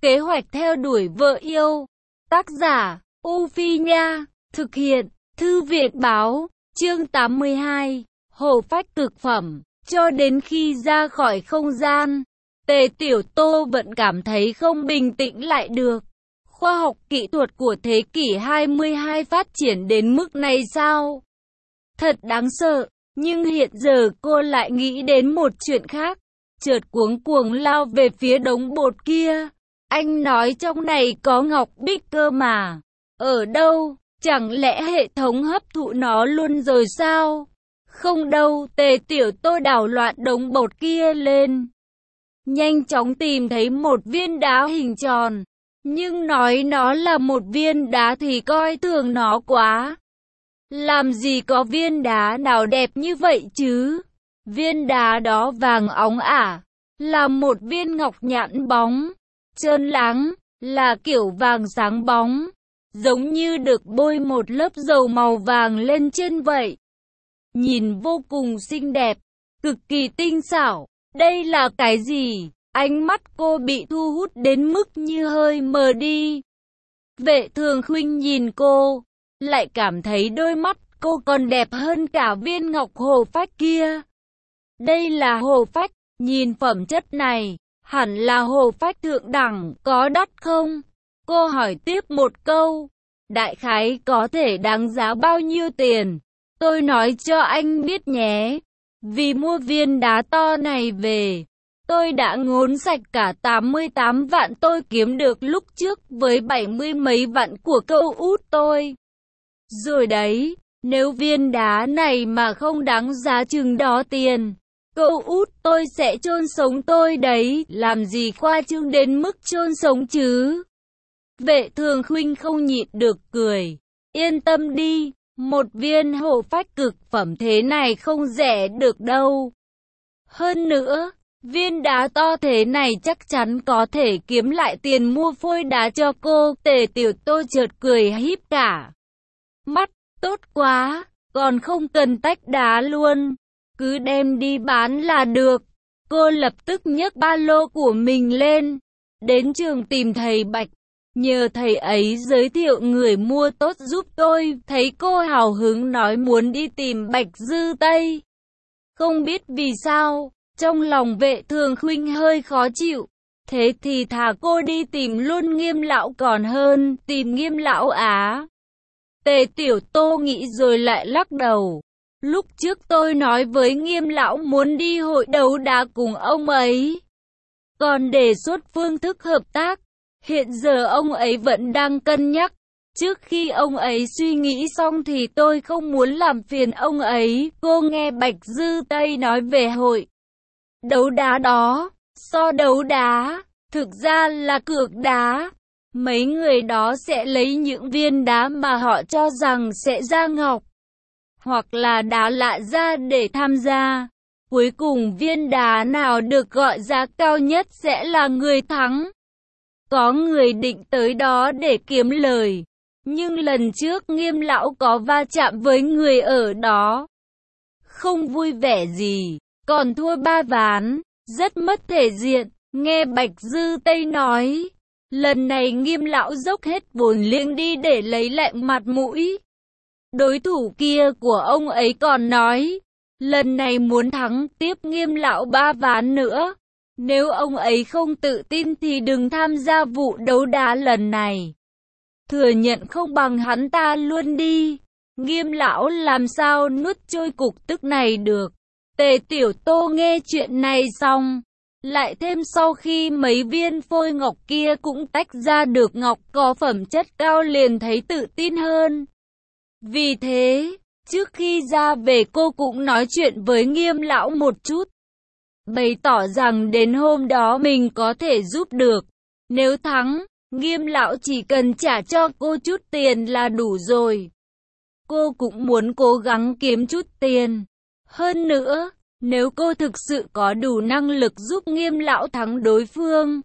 Kế hoạch theo đuổi vợ yêu. Tác giả, U Phi Nha. Thực hiện, Thư viện Báo. Chương 82. Hổ phách cực phẩm. Cho đến khi ra khỏi không gian, Tề Tiểu Tô vẫn cảm thấy không bình tĩnh lại được. Khoa học kỹ thuật của thế kỷ 22 phát triển đến mức này sao? Thật đáng sợ, nhưng hiện giờ cô lại nghĩ đến một chuyện khác. Chợt cuống cuồng lao về phía đống bột kia. Anh nói trong này có ngọc bích cơ mà. Ở đâu? Chẳng lẽ hệ thống hấp thụ nó luôn rồi sao? Không đâu, Tề Tiểu Tô đảo loạn đống bột kia lên. Nhanh chóng tìm thấy một viên đá hình tròn. Nhưng nói nó là một viên đá thì coi thường nó quá. Làm gì có viên đá nào đẹp như vậy chứ? Viên đá đó vàng óng ả, là một viên ngọc nhẵn bóng, trơn láng, là kiểu vàng sáng bóng, giống như được bôi một lớp dầu màu vàng lên trên vậy. Nhìn vô cùng xinh đẹp, cực kỳ tinh xảo. Đây là cái gì? Ánh mắt cô bị thu hút đến mức như hơi mờ đi. Vệ Thường Khuynh nhìn cô, lại cảm thấy đôi mắt cô còn đẹp hơn cả viên ngọc hổ phách kia. Đây là hổ phách, nhìn phẩm chất này, hẳn là hổ phách thượng đẳng, có đắt không? Cô hỏi tiếp một câu, đại khái có thể đáng giá bao nhiêu tiền? Tôi nói cho anh biết nhé, vì mua viên đá to này về, tôi đã ngốn sạch cả 88 vạn tôi kiếm được lúc trước với 70 mấy vạn của cậu út tôi. Rồi đấy, nếu viên đá này mà không đáng giá chừng đó tiền, cậu út tôi sẽ chôn sống tôi đấy, làm gì khoa trương đến mức chôn sống chứ? Vệ Thường Khuynh không nhịn được cười, yên tâm đi, một viên hổ phách cực phẩm thế này không rẻ được đâu. Hơn nữa, viên đá to thế này chắc chắn có thể kiếm lại tiền mua phôi đá cho cô. Tề Tiểu Tô chợt cười híp cả mắt, tốt quá, còn không cần tách đá luôn, cứ đem đi bán là được. Cô lập tức nhấc ba lô của mình lên, đến trường tìm thầy Bạch, nhờ thầy ấy giới thiệu người mua tốt giúp tôi. Thấy cô hào hứng nói muốn đi tìm Bạch Dư Tây. Không biết vì sao, trong lòng Vệ Thường Khuynh hơi khó chịu. Thế thì thà cô đi tìm luôn Nghiêm lão còn hơn tìm Nghiêm lão á. Tề Tiểu Tô nghĩ rồi lại lắc đầu. Lúc trước tôi nói với Nghiêm lão muốn đi hội đấu đá cùng ông ấy, còn đề xuất phương thức hợp tác. Hiện giờ ông ấy vẫn đang cân nhắc. Trước khi ông ấy suy nghĩ xong thì tôi không muốn làm phiền ông ấy. Cô nghe Bạch Dư Tây nói về hội đấu đá đó, so đấu đá, thực ra là cược đá. Mấy người đó sẽ lấy những viên đá mà họ cho rằng sẽ ra ngọc, hoặc là đá lạ ra để tham gia. Cuối cùng viên đá nào được gọi giá cao nhất sẽ là người thắng. Có người định tới đó để kiếm lời, nhưng lần trước Nghiêm lão có va chạm với người ở đó, không vui vẻ gì, còn thua 3 ván, rất mất thể diện. Nghe Bạch Dư Tây nói, lần này Nghiêm lão dốc hết vốn liếng đi để lấy lại mặt mũi. Đối thủ kia của ông ấy còn nói, lần này muốn thắng tiếp Nghiêm lão 3 ván nữa. Nếu ông ấy không tự tin thì đừng tham gia vụ đấu đá lần này. Thừa nhận không bằng hắn ta luôn đi. Nghiêm lão làm sao nuốt trôi cục tức này được. Tề Tiểu Tô nghe chuyện này xong, lại thêm sau khi mấy viên phôi ngọc kia cũng tách ra được ngọc có phẩm chất cao liền thấy tự tin hơn. Vì thế, trước khi ra về cô cũng nói chuyện với Nghiêm lão một chút, bày tỏ rằng đến hôm đó mình có thể giúp được. Nếu thắng, Nghiêm lão chỉ cần trả cho cô chút tiền là đủ rồi. Cô cũng muốn cố gắng kiếm chút tiền. Hơn nữa, nếu cô thực sự có đủ năng lực giúp Nghiêm lão thắng đối phương,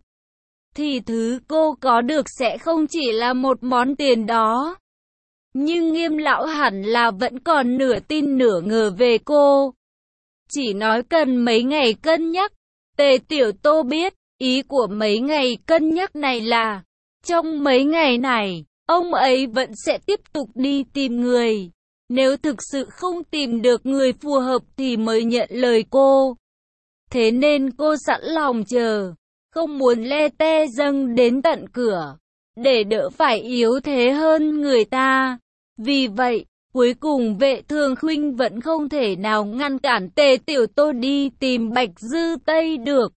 thì thứ cô có được sẽ không chỉ là một món tiền đó. Nhưng Nghiêm lão hẳn là vẫn còn nửa tin nửa ngờ về cô. Chỉ nói cần mấy ngày cân nhắc. Tề Tiểu Tô biết, Ý của mấy ngày cân nhắc này là, trong mấy ngày này, ông ấy vẫn sẽ tiếp tục đi tìm người. Nếu thực sự không tìm được người phù hợp thì mới nhận lời cô. Thế nên cô sẵn lòng chờ, không muốn le te dâng đến tận cửa, để đỡ phải yếu thế hơn người ta. Vì vậy, cuối cùng Vệ Thường Khuynh vẫn không thể nào ngăn cản Tề Tiểu Tô đi tìm Bạch Dư Tây được.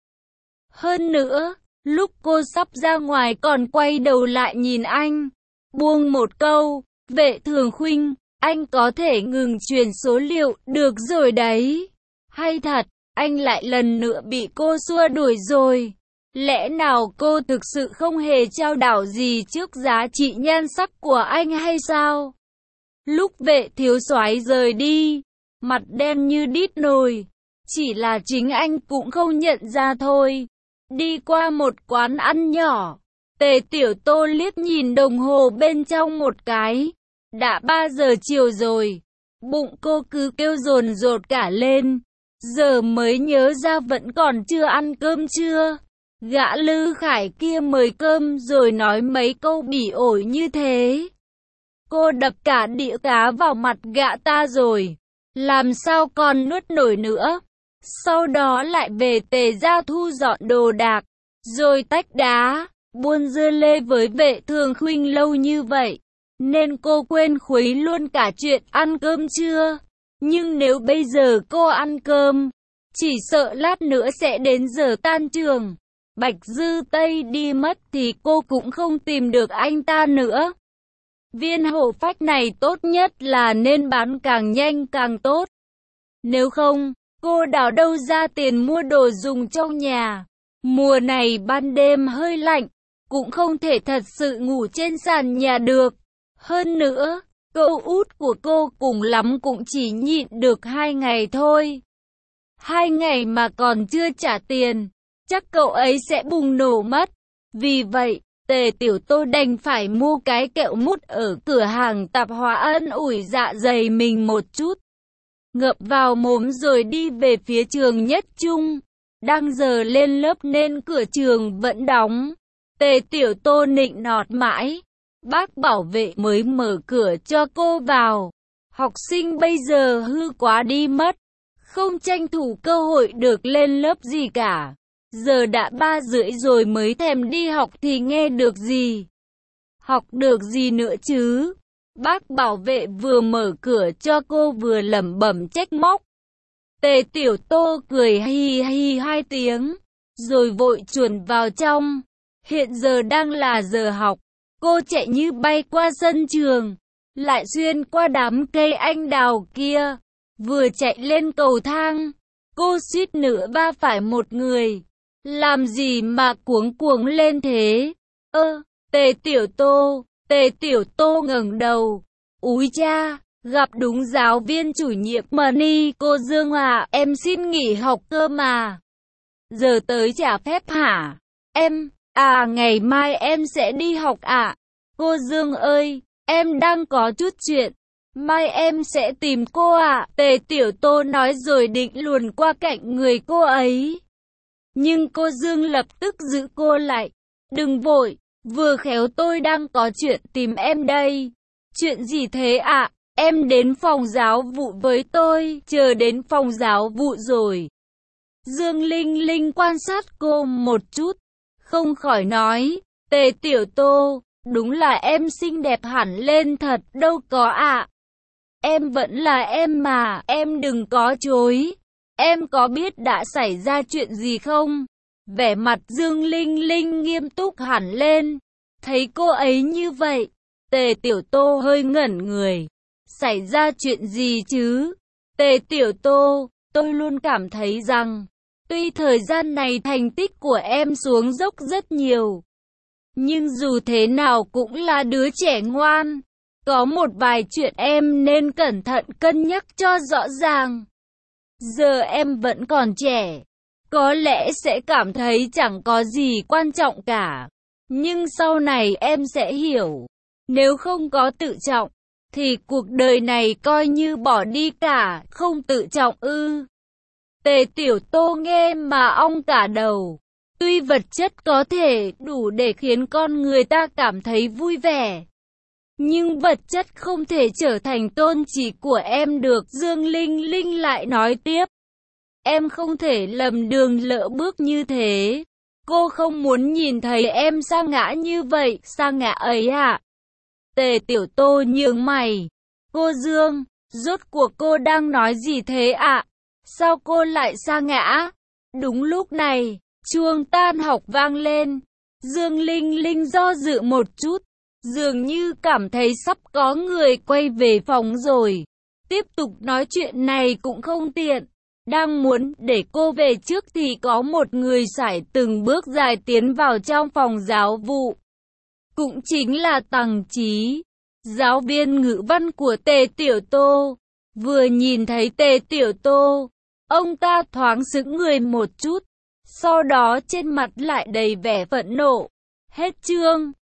Hơn nữa, lúc cô sắp ra ngoài còn quay đầu lại nhìn anh, buông một câu, Vệ Thường Khuynh, anh có thể ngừng truyền số liệu được rồi đấy. Hay thật, anh lại lần nữa bị cô xua đuổi rồi. Lẽ nào cô thực sự không hề trao đảo gì trước giá trị nhan sắc của anh hay sao? Lúc Vệ thiếu soái rời đi, mặt đen như đít nồi, chỉ là chính anh cũng không nhận ra thôi. Đi qua một quán ăn nhỏ, Tề Tiểu Tô liếc nhìn đồng hồ bên trong một cái. Đã 3 giờ chiều rồi, bụng cô cứ kêu dồn dột cả lên. Giờ mới nhớ ra vẫn còn chưa ăn cơm trưa. Gã Lư Khải kia mời cơm rồi nói mấy câu bỉ ổi như thế. Cô đập cả đĩa cá vào mặt gã ta rồi, làm sao còn nuốt nổi nữa. Sau đó lại về Tề gia thu dọn đồ đạc, rồi tách đá, buôn dưa lê với Vệ Thường Khuynh lâu như vậy, nên cô quên khuấy luôn cả chuyện ăn cơm trưa. Nhưng nếu bây giờ cô ăn cơm, chỉ sợ lát nữa sẽ đến giờ tan trường. Bạch Dư Tây đi mất thì cô cũng không tìm được anh ta nữa. Viên hổ phách này tốt nhất là nên bán càng nhanh càng tốt. Nếu không, cô đào đâu ra tiền mua đồ dùng trong nhà. Mùa này ban đêm hơi lạnh, cũng không thể thật sự ngủ trên sàn nhà được. Hơn nữa, cậu út của cô cùng lắm cũng chỉ nhịn được 2 ngày thôi. 2 ngày mà còn chưa trả tiền, chắc cậu ấy sẽ bùng nổ mất. Vì vậy, Tề Tiểu Tô đành phải mua cái kẹo mút ở cửa hàng tạp hóa ân ủi dạ dày mình một chút. Ngậm vào mồm rồi đi về phía trường Nhất Trung. Đang giờ lên lớp nên cửa trường vẫn đóng. Tề Tiểu Tô nịnh nọt mãi, bác bảo vệ mới mở cửa cho cô vào. Học sinh bây giờ hư quá đi mất, không tranh thủ cơ hội được lên lớp gì cả. Giờ đã 3 rưỡi rồi mới thèm đi học thì nghe được gì? Học được gì nữa chứ? Bác bảo vệ vừa mở cửa cho cô vừa lẩm bẩm trách móc. Tề Tiểu Tô cười hi hi 2 tiếng, rồi vội chuồn vào trong. Hiện giờ đang là giờ học, cô chạy như bay qua sân trường, lại xuyên qua đám cây anh đào kia. Vừa chạy lên cầu thang, cô suýt nữa va phải một người. Làm gì mà cuống cuồng lên thế? Tề Tiểu Tô ngẩng đầu. Úi cha, gặp đúng giáo viên chủ nhiệm Mani. Cô Dương à, em xin nghỉ học cơ mà. Giờ tới trả phép hả? Ngày mai em sẽ đi học ạ. Cô Dương ơi, em đang có chút chuyện. Mai em sẽ tìm cô ạ. Tề Tiểu Tô nói rồi định luồn qua cạnh người cô ấy. Nhưng cô Dương lập tức giữ cô lại. Đừng vội, vừa khéo tôi đang có chuyện tìm em đây. Chuyện gì thế ạ? Em đến phòng giáo vụ với tôi. Chờ đến phòng giáo vụ rồi. Dương Linh Linh quan sát cô một chút, không khỏi nói, Tề Tiểu Tô, đúng là em xinh đẹp hẳn lên thật. Đâu có ạ. Em vẫn là em mà, em đừng có chối. Em có biết đã xảy ra chuyện gì không? Vẻ mặt Dương Linh Linh nghiêm túc hẳn lên. Thấy cô ấy như vậy, Tề Tiểu Tô hơi ngẩn người. Xảy ra chuyện gì chứ? Tề Tiểu Tô, tôi luôn cảm thấy rằng, tuy thời gian này thành tích của em xuống dốc rất nhiều, nhưng dù thế nào cũng là đứa trẻ ngoan. Có một vài chuyện em nên cẩn thận cân nhắc cho rõ ràng. Giờ em vẫn còn trẻ, có lẽ sẽ cảm thấy chẳng có gì quan trọng cả. Nhưng sau này em sẽ hiểu, nếu không có tự trọng, thì cuộc đời này coi như bỏ đi cả. Không tự trọng ư? Tề Tiểu Tô nghe mà ong cả đầu. Tuy vật chất có thể đủ để khiến con người ta cảm thấy vui vẻ, nhưng vật chất không thể trở thành tôn chỉ của em được. Dương Linh Linh lại nói tiếp. Em không thể lầm đường lỡ bước như thế. Cô không muốn nhìn thấy em sa ngã như vậy. Sa ngã ấy ạ? Tề Tiểu Tô nhướng mày. Cô Dương, rốt cuộc cô đang nói gì thế ạ? Sao cô lại sa ngã? Đúng lúc này, chuông tan học vang lên. Dương Linh Linh do dự một chút, dường như cảm thấy sắp có người quay về phòng rồi. Tiếp tục nói chuyện này cũng không tiện. Đang muốn để cô về trước thì có một người sải từng bước dài tiến vào trong phòng giáo vụ. Cũng chính là Tằng Chí, giáo viên ngữ văn của Tề Tiểu Tô. Vừa nhìn thấy Tề Tiểu Tô, ông ta thoáng sững người một chút, sau đó trên mặt lại đầy vẻ phẫn nộ. Hết chương.